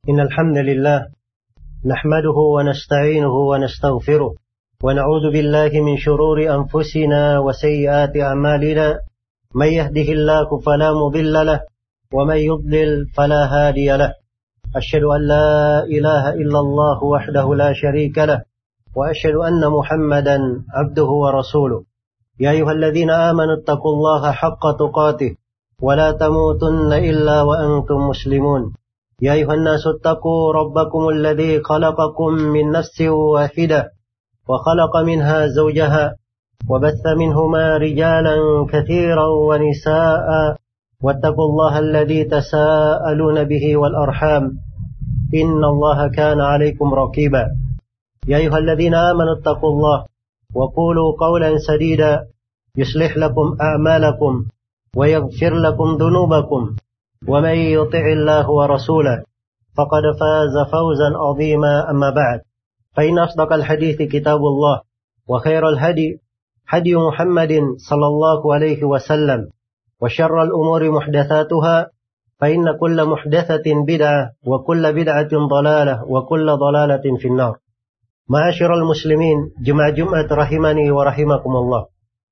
إن الحمد لله نحمده ونستعينه ونستغفره ونعوذ بالله من شرور أنفسنا وسيئات أعمالنا من يهده الله فلا مضل له ومن يضلل فلا هادي له أشهد أن لا إله إلا الله وحده لا شريك له وأشهد أن محمدا عبده ورسوله يا أيها الذين آمنوا اتقوا الله حق تقاته ولا تموتن إلا وأنتم مسلمون يا أيها الناس اتقوا ربكم الذي خلقكم من نفس واحدة وخلق منها زوجها وبث منهما رجالا كثيرا ونساء واتقوا الله الذي تساءلون به والأرحام إن الله كان عليكم رقيبا يا أيها الذين آمنوا اتقوا الله وقولوا قولا سديدا يصلح لكم أعمالكم ويغفر لكم ذنوبكم ومن يطع الله ورسوله فقد فاز فوزا عظيما أما بعد فإن أصدق الحديث كتاب الله وخير الهدي هدي محمد صلى الله عليه وسلم وشر الأمور محدثاتها فإن كل محدثة بدعة وكل بدعة ضلالة وكل ضلالة في النار. Ma'asyiral muslimin, jemaah Jumat rahimani wa rahimakumullah.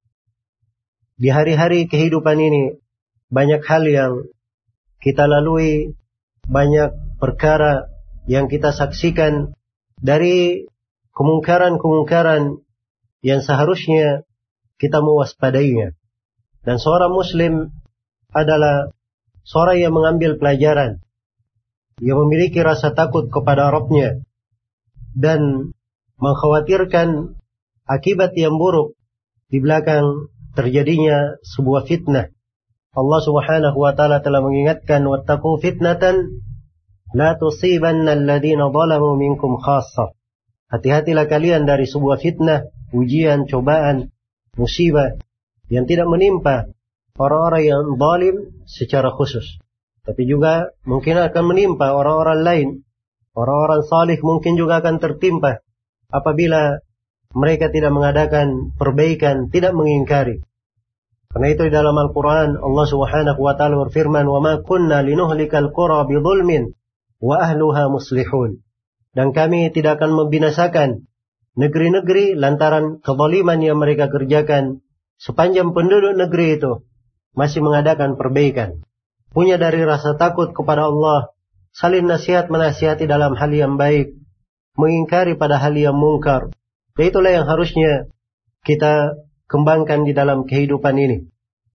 Di hari-hari kehidupan ini banyak hal yang kita lalui, banyak perkara yang kita saksikan dari kemungkaran-kemungkaran yang seharusnya kita mewaspadainya. Dan seorang muslim adalah seorang yang mengambil pelajaran, yang memiliki rasa takut kepada Rabb-Nya dan mengkhawatirkan akibat yang buruk di belakang terjadinya sebuah fitnah. Allah Subhanahu wa taala telah mengingatkan wattaqu fitnatan la tusibanna alladziina zalamu minkum khassah. Hati-hatilah kalian dari sebuah fitnah, ujian, cobaan, musibah yang tidak menimpa orang-orang yang zalim secara khusus, tapi juga mungkin akan menimpa orang-orang lain. Orang-orang salih mungkin juga akan tertimpa apabila mereka tidak mengadakan perbaikan, tidak mengingkari. Karena itu di dalam Al-Quran Allah Subhanahu wa ta'ala berfirman, وَمَا كُنَّا لِنُهْلِكَ الْقُرَى بِظُلْمٍ وَأَهْلُهَا مُصْلِحُونَ. Dan kami tidak akan membinasakan negeri-negeri lantaran kezaliman yang mereka kerjakan sepanjang penduduk negeri itu masih mengadakan perbaikan. Punya dari rasa takut kepada Allah, saling nasihat menasihati dalam hal yang baik, mengingkari pada hal yang mungkar. Dan itulah yang harusnya kita kembangkan di dalam kehidupan ini.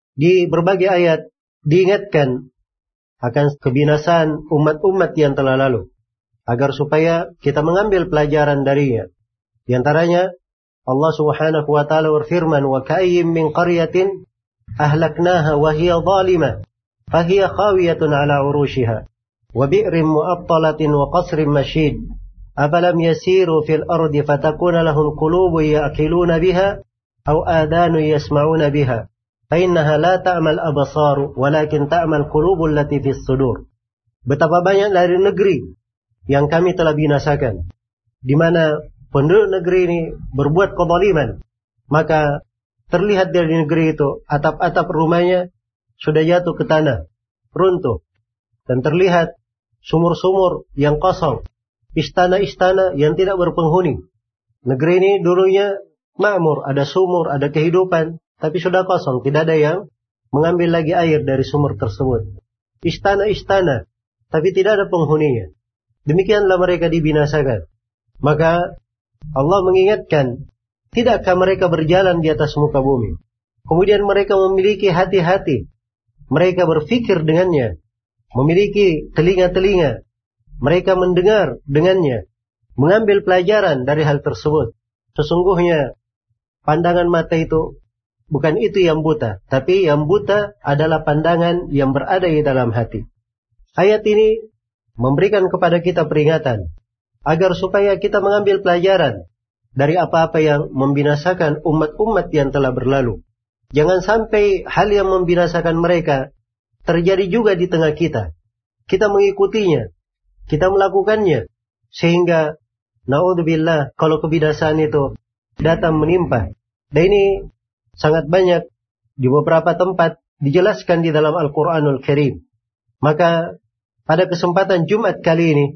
Di berbagai ayat diingatkan akan kebinasaan umat-umat yang telah lalu, agar supaya kita mengambil pelajaran darinya. Di antaranya Allah Subhanahu wa taala berfirman, wa ka'ayyim min qaryatin ahlaknaha wa hiya zalimah fa hiya khawiyatun ala urushiha wa bi'rin mu'attalatin wa qasrin mashid afalam yasiru fil ardi fatakuna lahum qulubun ya'qiluna biha aw adanu yasma'una biha fa innaha la ta'mal absar walakin ta'mal qulubul lati fis sudur. Betapa banyak dari negeri yang kami telah binasakan, di mana penduduk negeri ini berbuat kezaliman, maka terlihat dari negeri itu atap-atap rumahnya sudah jatuh ke tanah, runtuh, dan terlihat sumur-sumur yang kosong, istana-istana yang tidak berpenghuni. Negeri ini dulunya makmur, ada sumur, ada kehidupan, tapi sudah kosong, tidak ada yang mengambil lagi air dari sumur tersebut. Istana-istana, tapi tidak ada penghuninya. Demikianlah mereka dibinasakan. Maka Allah mengingatkan, tidakkah mereka berjalan di atas muka bumi? Kemudian mereka memiliki hati-hati, mereka berfikir dengannya, memiliki telinga-telinga, mereka mendengar dengannya, mengambil pelajaran dari hal tersebut. Sesungguhnya pandangan mata itu bukan itu yang buta, tapi yang buta adalah pandangan yang berada di dalam hati. Ayat ini memberikan kepada kita peringatan agar supaya kita mengambil pelajaran dari apa-apa yang membinasakan umat-umat yang telah berlalu. Jangan sampai hal yang membinasakan mereka terjadi juga di tengah kita. Kita mengikutinya, kita melakukannya, sehingga naudzubillah kalau kebinasaan itu datang menimpa. Dan ini sangat banyak di beberapa tempat dijelaskan di dalam Al-Quranul Karim. Maka pada kesempatan Jumat kali ini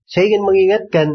saya ingin mengingatkan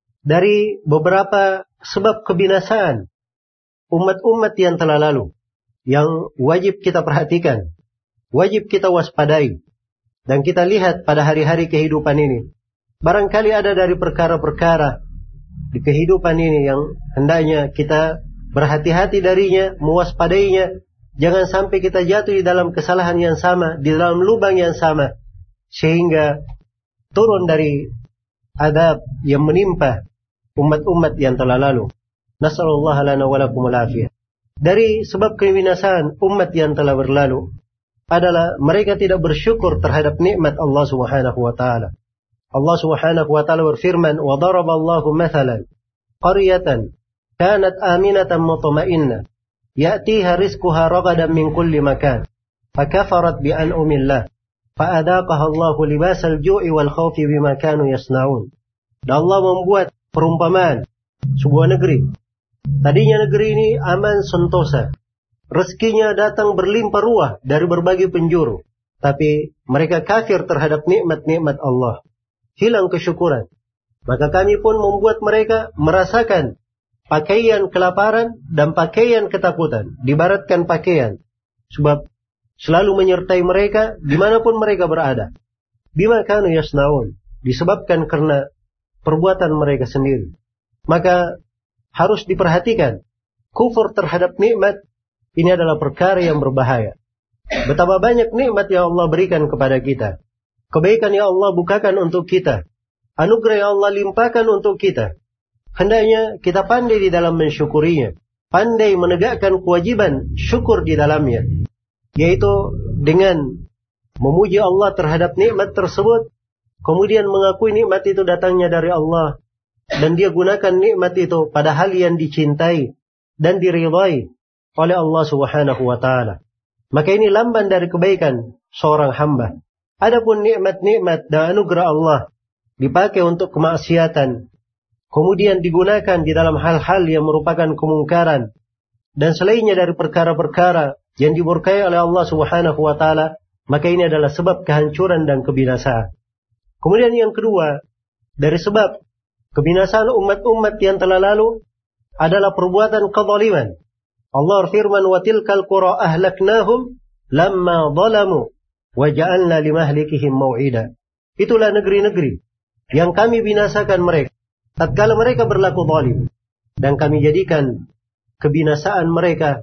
dari beberapa sebab kebinasaan umat-umat yang telah lalu, yang wajib kita perhatikan, wajib kita waspadai, dan kita lihat pada hari-hari kehidupan ini. Barangkali ada dari perkara-perkara di kehidupan ini yang hendaknya kita berhati-hati darinya, mewaspadainya. Jangan sampai kita jatuh di dalam kesalahan yang sama, di dalam lubang yang sama, sehingga turun dari adab yang menimpa umat-umat yang telah lalu. Nasallallahu lana wa lakumul afiyah. Dari sebab kebinasaan umat yang telah berlalu adalah mereka tidak bersyukur terhadap nikmat Allah Subhanahu wa taala. Allah Subhanahu wa taala berfirman, "Wa daraballahu mathalan qaryatan kanat aminatan mutma'innah ya'tiha rizquha ragadan min kulli makan fakafarat bi an'amillah fa'adaqaha Allahu libasal ju'i wal khawfi bima kanu yasna'un." Dan Allah membuat perumpamaan sebuah negeri. Tadinya negeri ini aman sentosa, rezekinya datang berlimpah ruah dari berbagai penjuru, tapi mereka kafir terhadap nikmat-nikmat Allah, hilang kesyukuran. Maka kami pun membuat mereka merasakan pakaian kelaparan dan pakaian ketakutan, dibaratkan pakaian, sebab selalu menyertai mereka dimanapun mereka berada. Bima kanu yasnaun, disebabkan karena perbuatan mereka sendiri. Maka harus diperhatikan, kufur terhadap nikmat ini adalah perkara yang berbahaya. Betapa banyak nikmat yang Allah berikan kepada kita, kebaikan yang Allah bukakan untuk kita, anugerah yang Allah limpahkan untuk kita. Hendaknya kita pandai di dalam mensyukurinya, pandai menegakkan kewajiban syukur di dalamnya, yaitu dengan memuji Allah terhadap nikmat tersebut, kemudian mengakui nikmat itu datangnya dari Allah, dan dia gunakan nikmat itu pada hal yang dicintai dan diridhai oleh Allah Subhanahu wa taala. Maka ini lamban dari kebaikan seorang hamba. Adapun nikmat-nikmat dan anugerah Allah dipakai untuk kemaksiatan, kemudian digunakan di dalam hal-hal yang merupakan kemungkaran dan selainnya dari perkara-perkara yang dimurkai oleh Allah Subhanahu wa taala, maka ini adalah sebab kehancuran dan kebinasaan. Kemudian yang kedua, dari sebab kebinasaan umat-umat yang telah lalu adalah perbuatan kezaliman. Allah firman, "Wa tilkal qura ahlaknahum lamma zalamu wa ja'alna limahlikihim mau'ida." Itulah negeri-negeri yang kami binasakan mereka tatkala mereka berlaku zalim, dan kami jadikan kebinasaan mereka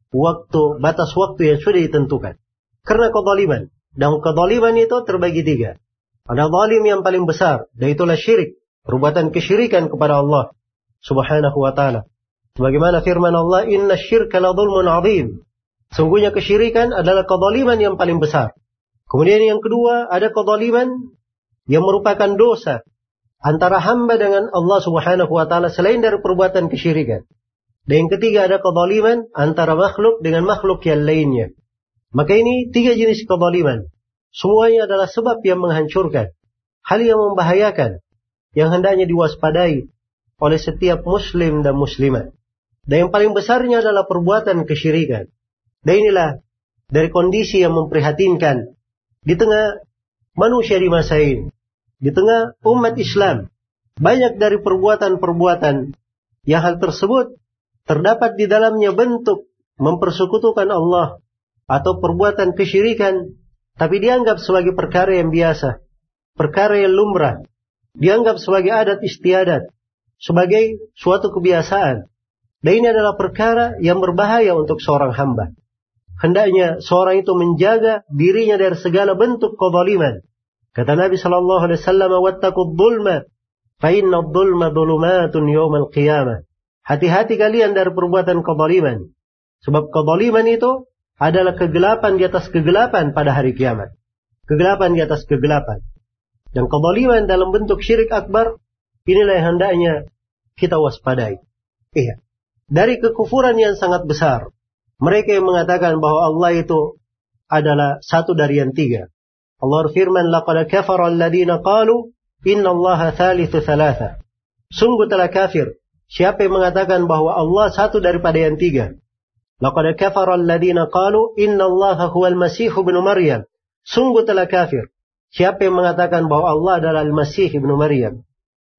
batas waktu yang sudah ditentukan karena kezaliman. Dan kezaliman itu terbagi tiga. Ada zalim yang paling besar, dan itulah syirik, perbuatan kesyirikan kepada Allah Subhanahu wa taala. Sebagaimana firman Allah, "Inna syirka la dzulmun 'adzim." Sungguhnya kesyirikan adalah kezaliman yang paling besar. Kemudian yang kedua, ada kezaliman yang merupakan dosa antara hamba dengan Allah Subhanahu wa taala selain dari perbuatan kesyirikan. Dan yang ketiga, ada kezaliman antara makhluk dengan makhluk yang lainnya. Maka ini tiga jenis kezaliman. Semuanya adalah sebab yang menghancurkan, hal yang membahayakan, yang hendaknya diwaspadai oleh setiap muslim dan muslimat. Dan yang paling besarnya adalah perbuatan kesyirikan. Dan inilah dari kondisi yang memprihatinkan di tengah manusia di masa ini, di tengah umat Islam. Banyak dari perbuatan-perbuatan yang hal tersebut terdapat di dalamnya bentuk mempersekutukan Allah atau perbuatan kesyirikan, tapi dianggap sebagai perkara yang biasa, perkara yang lumrah, dianggap sebagai adat istiadat, sebagai suatu kebiasaan. Dan ini adalah perkara yang berbahaya untuk seorang hamba. Hendaknya seorang itu menjaga dirinya dari segala bentuk kezaliman. Kata Nabi sallallahu alaihi wasallam, "Wattaqud dzulma, fa inna dzulma dzulumatun yaumal qiyamah." Hati-hati kalian dari perbuatan kezaliman, sebab kezaliman itu adalah kegelapan di atas kegelapan pada hari kiamat. Kegelapan di atas kegelapan. Dan kezaliman dalam bentuk syirik akbar, inilah yang hendaknya kita waspadai. Iya. Dari kekufuran yang sangat besar, mereka yang mengatakan bahwa Allah itu adalah satu dari yang tiga. Allah firman, "Laqad kafara alladziina qalu inna Allaha thalithu thalatha." Sungguh telah kafir siapa yang mengatakan bahwa Allah satu daripada yang tiga. Laqad kafara alladziina qalu inna Allaha huwal Masih ibnu Maryam. Sungguh telah kafir siapa yang mengatakan bahwa Allah adalah Al-Masih ibnu Maryam.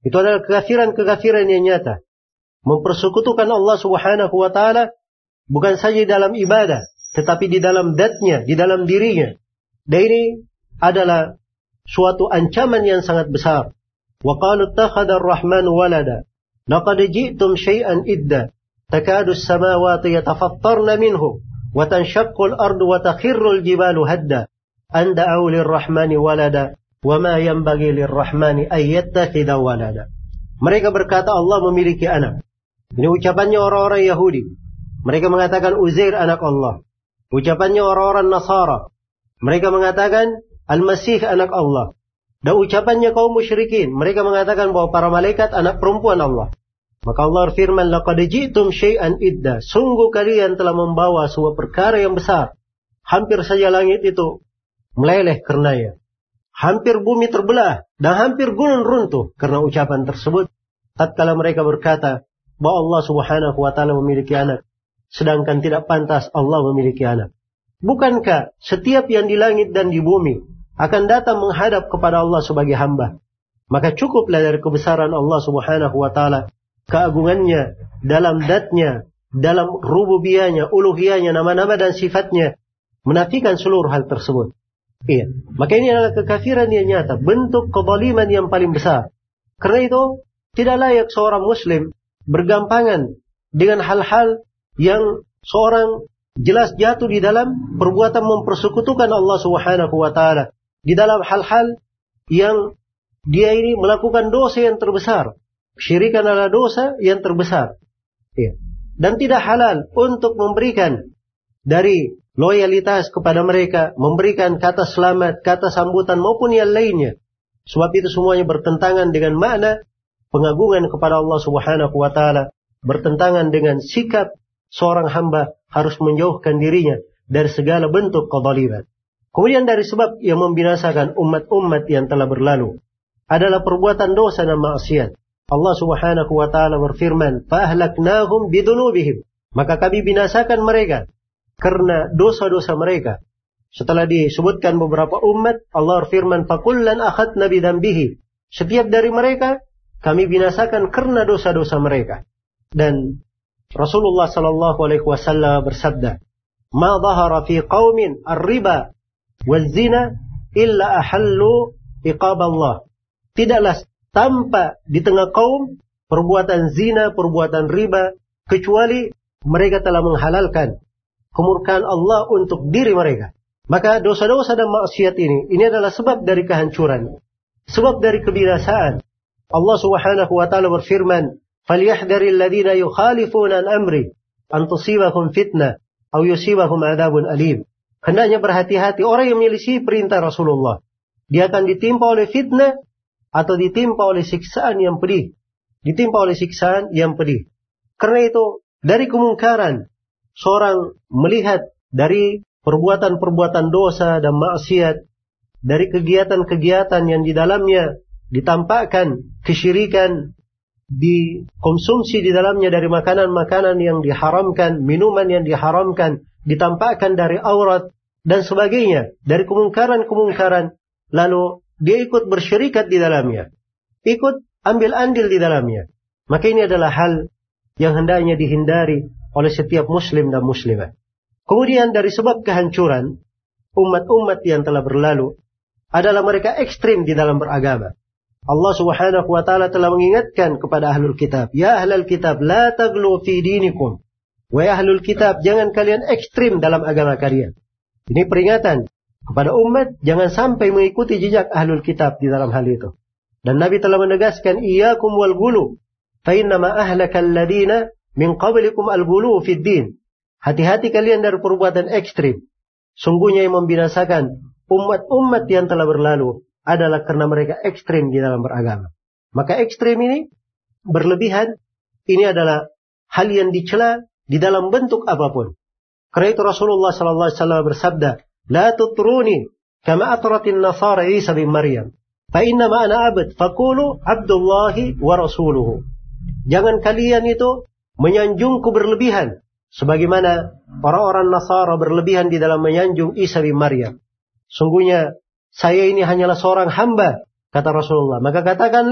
Itu adalah kekafiran yang nyata. Mempersekutukan Allah Subhanahu wa taala bukan saja dalam ibadah, tetapi di dalam zatnya, di dalam dirinya. Dan ini adalah suatu ancaman yang sangat besar. Wa qalu ittakhadha ar-rahmanu walada laqad ji'tum syai'an idda takadu as-samawati yatafattarna minhu wa tanshaqqu al-ardu wa takhirru al-jibalu hadda an da'u lir-rahmani walada wa ma yanbaghi lir-rahmani ay yattakhidha walada. Mereka berkata Allah memiliki anak. Ini ucapannya orang-orang Yahudi. Mereka mengatakan Uzair anak Allah. Ucapannya orang-orang Nasara. Mereka mengatakan Al-Masih anak Allah. Dan ucapannya kaum musyrikin. Mereka mengatakan bahwa para malaikat anak perempuan Allah. Maka Allah firman, laqad ji'tum syai'an idda. Sungguh kalian telah membawa sebuah perkara yang besar. Hampir saja langit itu meleleh karenanya. Hampir bumi terbelah. Dan hampir gunung runtuh karena ucapan tersebut. Tatkala mereka berkata bahwa Allah Subhanahu wa taala memiliki anak, sedangkan tidak pantas Allah memiliki anak. Bukankah setiap yang di langit dan di bumi akan datang menghadap kepada Allah sebagai hamba? Maka cukuplah dari kebesaran Allah Subhanahu wa taala, keagungannya dalam zatnya, dalam rububiyahnya, uluhiyahnya, nama-nama dan sifatnya, menafikan seluruh hal tersebut. Iya, maka ini adalah kekafiran yang nyata, bentuk kezaliman yang paling besar. Karena itu tidak layak seorang muslim bergampangan dengan hal-hal yang seorang jelas jatuh di dalam perbuatan mempersekutukan Allah Subhanahu wa taala, di dalam hal-hal yang dia ini melakukan dosa yang terbesar. Syirikan adalah dosa yang terbesar. Ya. Dan tidak halal untuk memberikan dari loyalitas kepada mereka, memberikan kata selamat, kata sambutan maupun yang lainnya. Sebab itu semuanya bertentangan dengan makna pengagungan kepada Allah Subhanahu wa taala, bertentangan dengan sikap seorang hamba harus menjauhkan dirinya dari segala bentuk kezaliman. Kemudian dari sebab yang membinasakan umat-umat yang telah berlalu adalah perbuatan dosa dan maksiat. Allah Subhanahu wa taala berfirman, "Fa ahlaknahum bidunubihim." Maka kami binasakan mereka karena dosa-dosa mereka. Setelah disebutkan beberapa umat, Allah berfirman, "Fa kullan akhadna bidzambihi." Setiap dari mereka kami binasakan karena dosa-dosa mereka. Dan Rasulullah sallallahu alaihi wasallam bersabda, "Ma dhahara fi qaumin ar-riba waz-zina illa ahallu iqab Allah." Tidaklah tampak di tengah kaum perbuatan zina, perbuatan riba, kecuali mereka telah menghalalkan kemurkaan Allah untuk diri mereka. Maka dosa-dosa dan maksiat ini adalah sebab dari kehancuran, sebab dari kebinasaan. Allah Subhanahu wa taala berfirman, "Falyahdharil ladzina yukhalifuna an amri an tusibahum fitnah aw yusibahum adzabun alim." Hendaknya berhati-hati orang yang menyelisih perintah Rasulullah. Dia akan ditimpa oleh fitnah atau ditimpa oleh siksaan yang pedih. Ditimpa oleh siksaan yang pedih. Karena itu, dari kemungkaran seorang melihat dari perbuatan-perbuatan dosa dan maksiat, dari kegiatan-kegiatan yang di dalamnya ditampakkan kesyirikan, dikonsumsi di dalamnya dari makanan-makanan yang diharamkan, minuman yang diharamkan, ditampakkan dari aurat dan sebagainya, dari kemungkaran-kemungkaran, lalu dia ikut bersyirikat di dalamnya, ikut ambil andil di dalamnya. Maka ini adalah hal yang hendaknya dihindari oleh setiap muslim dan muslimah. Kemudian dari sebab kehancuran umat-umat yang telah berlalu adalah mereka ekstrim di dalam beragama. Allah Subhanahu wa taala telah mengingatkan kepada ahlul kitab, "Ya ahlul kitab, la taghlu fi dinikum." Wahai ahlul kitab, jangan kalian ekstrim dalam agama kalian. Ini peringatan kepada umat, jangan sampai mengikuti jejak ahlul kitab di dalam hal itu. Dan Nabi telah menegaskan, "Iyyakum wal ghulu, fa innama ahlakal ladzina min qablikum al-ghulu fid din." Hati-hati kalian dari perbuatan ekstrim. Sungguhnya yang membinasakan umat-umat yang telah berlalu adalah karena mereka ekstrim di dalam beragama. Maka ekstrim ini berlebihan, ini adalah hal yang dicela di dalam bentuk apapun. Karena itu Rasulullah sallallahu alaihi wasallam bersabda, "La tutruni kama atratin nasara Isa bin Maryam, fa inna ma ana abd, faqulu Abdullahi wa rasuluhu." Jangan kalian itu menyanjungku berlebihan sebagaimana orang-orang Nasara berlebihan di dalam menyanjung Isa bin Maryam. Sungguhnya saya ini hanyalah seorang hamba, kata Rasulullah. Maka katakanlah,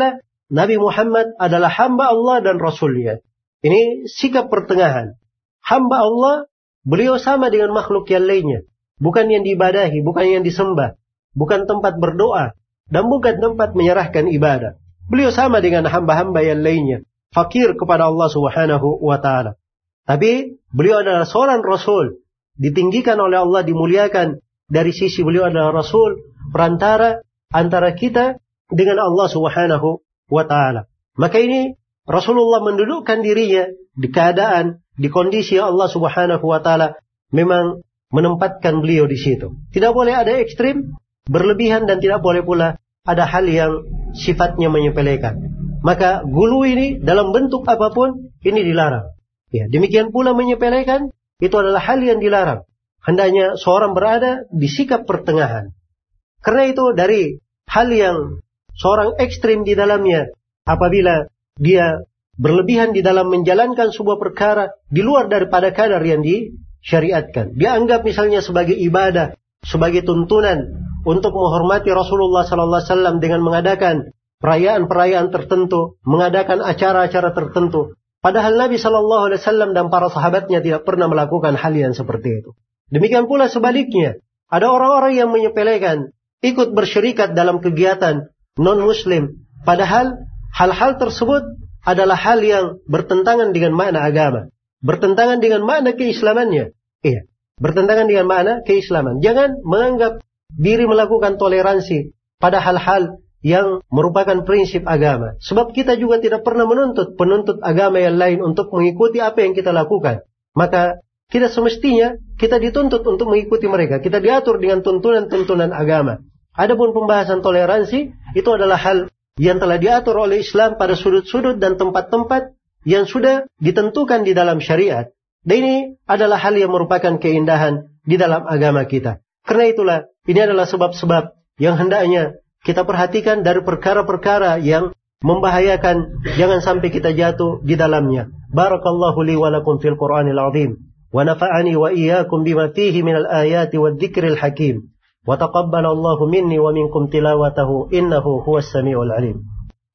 Nabi Muhammad adalah hamba Allah dan Rasulnya. Ini sikap pertengahan. Hamba Allah, beliau sama dengan makhluk yang lainnya. Bukan yang diibadahi, bukan yang disembah. Bukan tempat berdoa. Dan bukan tempat menyerahkan ibadah. Beliau sama dengan hamba-hamba yang lainnya. Fakir kepada Allah Subhanahu wa ta'ala. Tapi beliau adalah seorang Rasul. Ditinggikan oleh Allah, dimuliakan. Dari sisi beliau adalah Rasul. Perantara antara kita dengan Allah Subhanahu wa ta'ala. Maka ini Rasulullah mendudukkan dirinya di keadaan, di kondisi Allah Subhanahu wa ta'ala memang menempatkan beliau di situ. Tidak boleh ada ekstrim, berlebihan, dan tidak boleh pula ada hal yang sifatnya menyepelekan. Maka gulu ini dalam bentuk apapun ini dilarang. Ya, demikian pula menyepelekan itu adalah hal yang dilarang. Hendaknya seorang berada di sikap pertengahan. Karena itu dari hal yang seorang ekstrim di dalamnya, apabila dia berlebihan di dalam menjalankan sebuah perkara di luar daripada kadar yang disyariatkan. Dia anggap misalnya sebagai ibadah, sebagai tuntunan untuk menghormati Rasulullah SAW dengan mengadakan perayaan-perayaan tertentu, mengadakan acara-acara tertentu. Padahal Nabi SAW dan para sahabatnya tidak pernah melakukan hal yang seperti itu. Demikian pula sebaliknya, ada orang-orang yang menyepelekan, ikut bersyirikat dalam kegiatan non-muslim. Padahal hal-hal tersebut adalah hal yang bertentangan dengan makna agama. Bertentangan dengan makna keislamannya. Iya, bertentangan dengan makna keislaman. Jangan menganggap diri melakukan toleransi pada hal-hal yang merupakan prinsip agama. Sebab kita juga tidak pernah menuntut penuntut agama yang lain untuk mengikuti apa yang kita lakukan. Maka tidak semestinya kita dituntut untuk mengikuti mereka. Kita diatur dengan tuntunan-tuntunan agama. Adapun pembahasan toleransi itu adalah hal yang telah diatur oleh Islam pada sudut-sudut dan tempat-tempat yang sudah ditentukan di dalam syariat. Dan ini adalah hal yang merupakan keindahan di dalam agama kita. Karena itulah ini adalah sebab-sebab yang hendaknya kita perhatikan dari perkara-perkara yang membahayakan, jangan sampai kita jatuh di dalamnya. Barakallahu li wa lakum fil Qur'anil azim wa nafa'ani wa iyyakum bima fihi minal ayati wadh-dhikril hakim wa taqabbalallahu minni wa minkum tilawatahu innahu huwas samiul alim.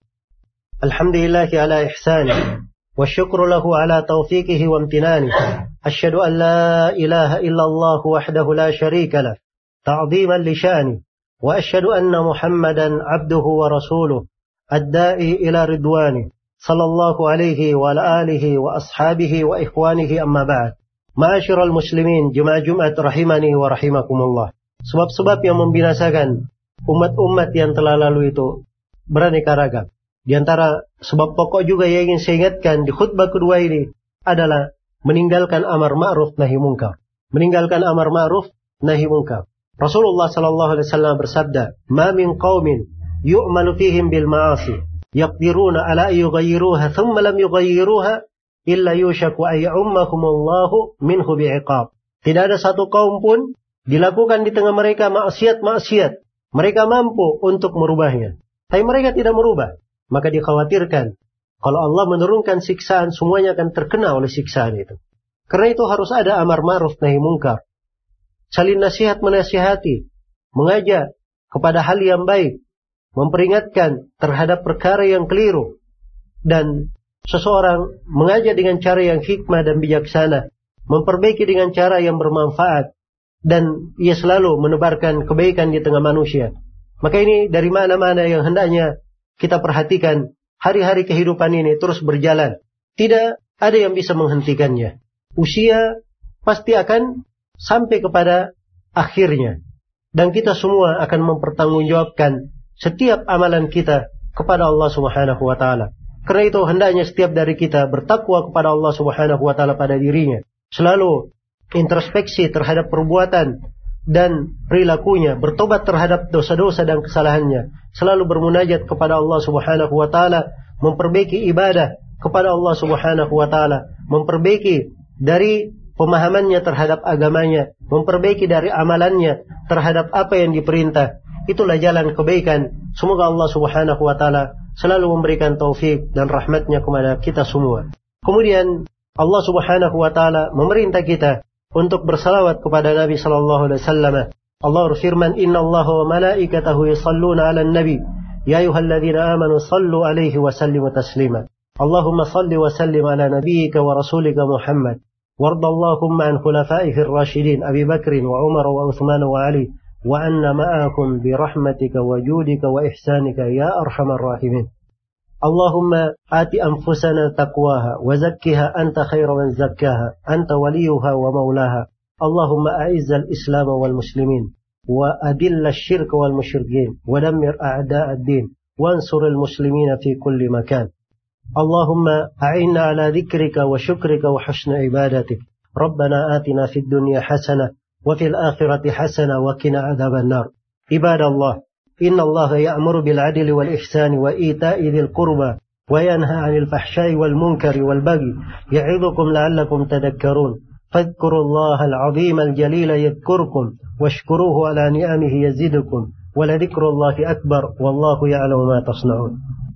Alhamdulillahi ala ihsanihi wa syukru lahu ala tawfiqihi wa imtinanihi. Asyhadu an la ilaha illallah wahdahu la syarika lah ta'dhiman li sya'nihi. وأشهد أن محمدا عبده ورسوله الداعي إلى رضوانه صلى الله عليه وعلى آله وأصحابه وإخوانه أما بعد. معاشر المسلمين jemaah Jumat rahimani wa rahimakumullah. Sebab-sebab yang membinasakan umat-umat yang telah lalu itu beraneka ragam. Di antara sebab pokok juga yang ingin saya ingatkan di khutbah kedua ini adalah meninggalkan amar ma'ruf nahi munkar. Meninggalkan amar ma'ruf nahi munkar. Rasulullah sallallahu alaihi wasallam bersabda, "Ma min qaumin yu'malu fihim bil ma'asi, yaqdiruna ala yughayyiruha thumma lam yughayyiruha illa yushaku ay ummahumullahu minhu bi'iqab." Tidak ada satu kaum pun dilakukan di tengah mereka maksiat-maksiat. Mereka mampu untuk merubahnya, tapi mereka tidak merubah. Maka dikhawatirkan kalau Allah menurunkan siksaan, semuanya akan terkena oleh siksaan itu. Karena itu harus ada amar ma'ruf nahi munkar. Saling nasihat menasihati, mengajak kepada hal yang baik, memperingatkan terhadap perkara yang keliru, dan seseorang mengajak dengan cara yang hikmah dan bijaksana, memperbaiki dengan cara yang bermanfaat, dan ia selalu menebarkan kebaikan di tengah manusia. Maka ini dari mana-mana yang hendaknya kita perhatikan. Hari-hari kehidupan ini terus berjalan, tidak ada yang bisa menghentikannya. Usia pasti akan sampai kepada akhirnya. Dan kita semua akan mempertanggungjawabkan setiap amalan kita kepada Allah Subhanahu wa ta'ala. Karena itu hendaknya setiap dari kita bertakwa kepada Allah Subhanahu wa ta'ala pada dirinya. Selalu introspeksi terhadap perbuatan dan perilakunya, bertobat terhadap dosa-dosa dan kesalahannya. Selalu bermunajat kepada Allah Subhanahu wa ta'ala, memperbaiki ibadah kepada Allah Subhanahu wa ta'ala, memperbaiki dari pemahamannya terhadap agamanya, memperbaiki dari amalannya terhadap apa yang diperintah. Itulah jalan kebaikan. Semoga Allah Subhanahu wa ta'ala selalu memberikan taufik dan rahmatnya kepada kita semua. Kemudian Allah Subhanahu wa ta'ala memerintah kita untuk bersalawat kepada Nabi sallallahu alaihi wasallam. Allah berfirman, "Innallaha wa malaikatahu yusalluna 'alan nabi, يا أيها الذين آمنوا صلوا عليه وسلموا تسليما اللهم صل وسلم على نبيك ورسولك محمد وارض اللهم عن خلفائه الراشدين أبي بكر وعمر وعثمان وعلي وأن معكم برحمتك وجودك وإحسانك يا أرحم الراحمين اللهم آت أنفسنا تقواها وزكها أنت خير من زكاها أنت وليها ومولاها اللهم أعز الإسلام والمسلمين وأذل الشرك والمشركين ودمر أعداء الدين وانصر المسلمين في كل مكان اللهم أعنا على ذكرك وشكرك وحسن عبادتك ربنا آتنا في الدنيا حسنة وفي الآخرة حسنة وقنا عذاب النار عباد الله إن الله يأمر بالعدل والإحسان وإيتاء ذي القربى وينهى عن الفحشاء والمنكر والبغي يعظكم لعلكم تذكرون فاذكروا الله العظيم الجليل يذكركم واشكروه على نعمه يزدكم ولذكر الله أكبر والله يعلم ما تصنعون